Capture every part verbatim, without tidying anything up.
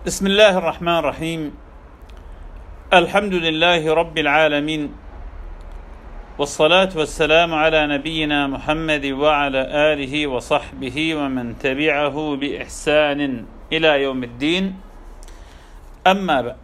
بسم الله الرحمن الرحيم. الحمد لله رب العالمين، والصلاة والسلام على نبينا محمد وعلى آله وصحبه ومن تبعه بإحسان إلى يوم الدين. أما بعد،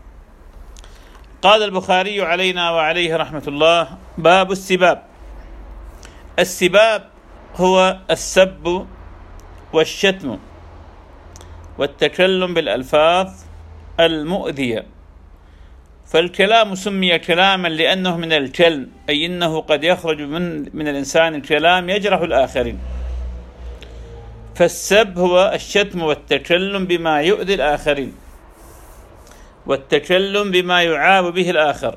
قال البخاري علينا وعليه رحمة الله: باب السباب. السباب هو السب والشتم والتكلم بالألفاظ المؤذية. فالكلام سمي كلاما لأنه من الكلم، أي إنه قد يخرج من, من الإنسان الكلام يجرح الآخرين. فالسب هو الشتم والتكلم بما يؤذي الآخرين، والتكلم بما يعاب به الآخر.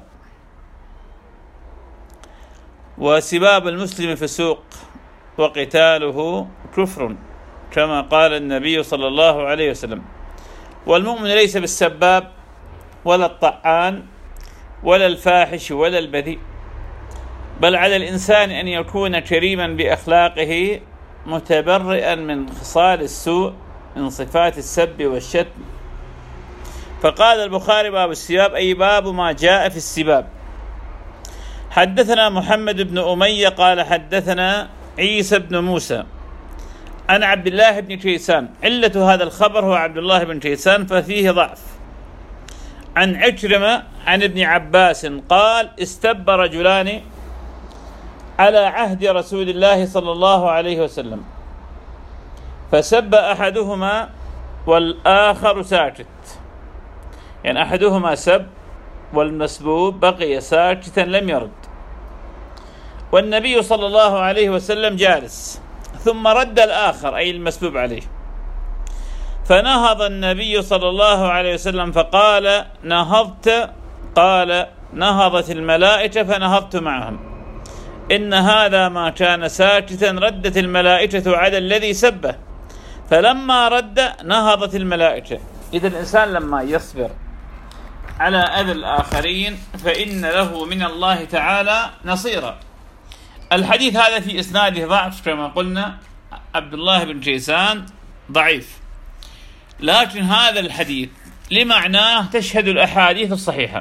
وسباب المسلم فسوق وقتاله كفر، كما قال النبي صلى الله عليه وسلم. والمؤمن ليس بالسباب ولا الطعان ولا الفاحش ولا البذيء، بل على الإنسان أن يكون كريما بأخلاقه متبرئا من خصال السوء من صفات السب والشتم. فقال البخاري: باب السباب، أي باب ما جاء في السباب. حدثنا محمد بن أمية قال حدثنا عيسى بن موسى عن عبد الله بن كيسان. علة هذا الخبر هو عبد الله بن كيسان، ففيه ضعف. عن عكرمة عن ابن عباس قال: استب رجلان على عهد رسول الله صلى الله عليه وسلم، فسب أحدهما والآخر ساكت. يعني أحدهما سب والمسبوب بقي ساكتا لم يرد، والنبي صلى الله عليه وسلم جالس، ثم رد الآخر أي المسبوب عليه. فنهض النبي صلى الله عليه وسلم فقال: نهضت؟ قال: نهضت الملائكة فنهضت معهم. إن هذا ما كان ساكتا ردت الملائكة على الذي سبه، فلما رد نهضت الملائكة. إذا الإنسان لما يصبر على أذى الآخرين فإن له من الله تعالى نصيرا. الحديث هذا في إسناده ضعف كما قلنا، عبد الله بن كيسان ضعيف، لكن هذا الحديث لمعناه تشهد الأحاديث الصحيحة.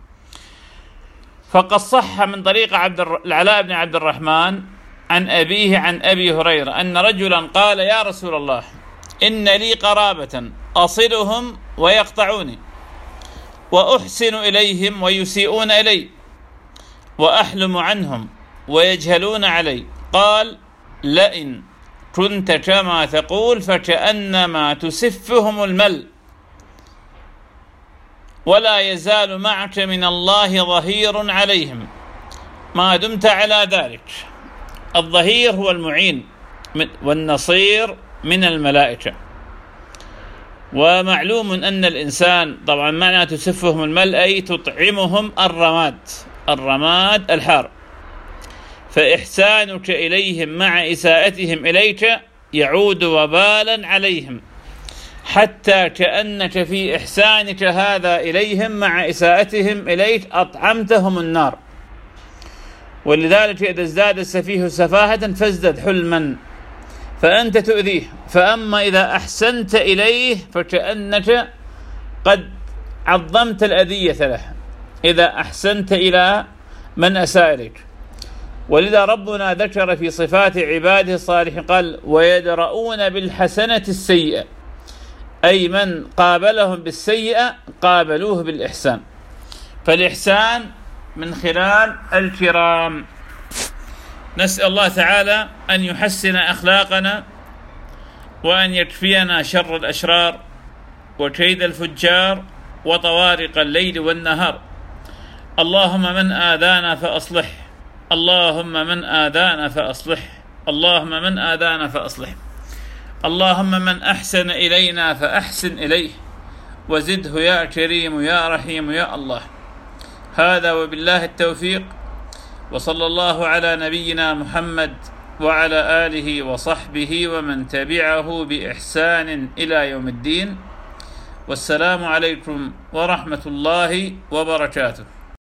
فقد صح من طريق عبد العلاء بن عبد الرحمن عن أبيه عن أبي هريرة أن رجلا قال: يا رسول الله، إن لي قرابة أصلهم ويقطعوني، وأحسن إليهم ويسيئون إلي، وأحلم عنهم ويجهلون علي. قال: لئن كنت كما تقول فكأنما تسفهم المل، ولا يزال معك من الله ظهير عليهم ما دمت على ذلك. الظهير هو المعين، والنصير من الملائكة. ومعلوم أن الإنسان طبعا معنى تسفهم المل أي تطعمهم الرماد، الرماد الحار. فإحسانك إليهم مع إساءتهم إليك يعود وبالا عليهم، حتى كأنك في إحسانك هذا إليهم مع إساءتهم إليك أطعمتهم النار. ولذلك إذا ازداد السفيه سفاهة فازدد حلما، فأنت تؤذيه. فأما إذا أحسنت إليه فكأنك قد عظمت الأذية له، إذا أحسنت إلى من أساء إليك. ولذا ربنا ذكر في صفات عباده الصالحين قال: ويدرؤون بالحسنة السيئة، أي من قابلهم بالسيئة قابلوه بالإحسان. فالإحسان من خلال الكرام. نسأل الله تعالى أن يحسن أخلاقنا، وأن يكفينا شر الأشرار وكيد الفجار وطوارق الليل والنهار. اللهم من آذانا فأصلح، اللهم من آذانا فأصلح، اللهم من آذانا فأصلح. اللهم من أحسن إلينا فأحسن إليه، وزده يا كريم يا رحيم يا الله. هذا وبالله التوفيق، وصلى الله على نبينا محمد وعلى آله وصحبه ومن تبعه بإحسان إلى يوم الدين. والسلام عليكم ورحمة الله وبركاته.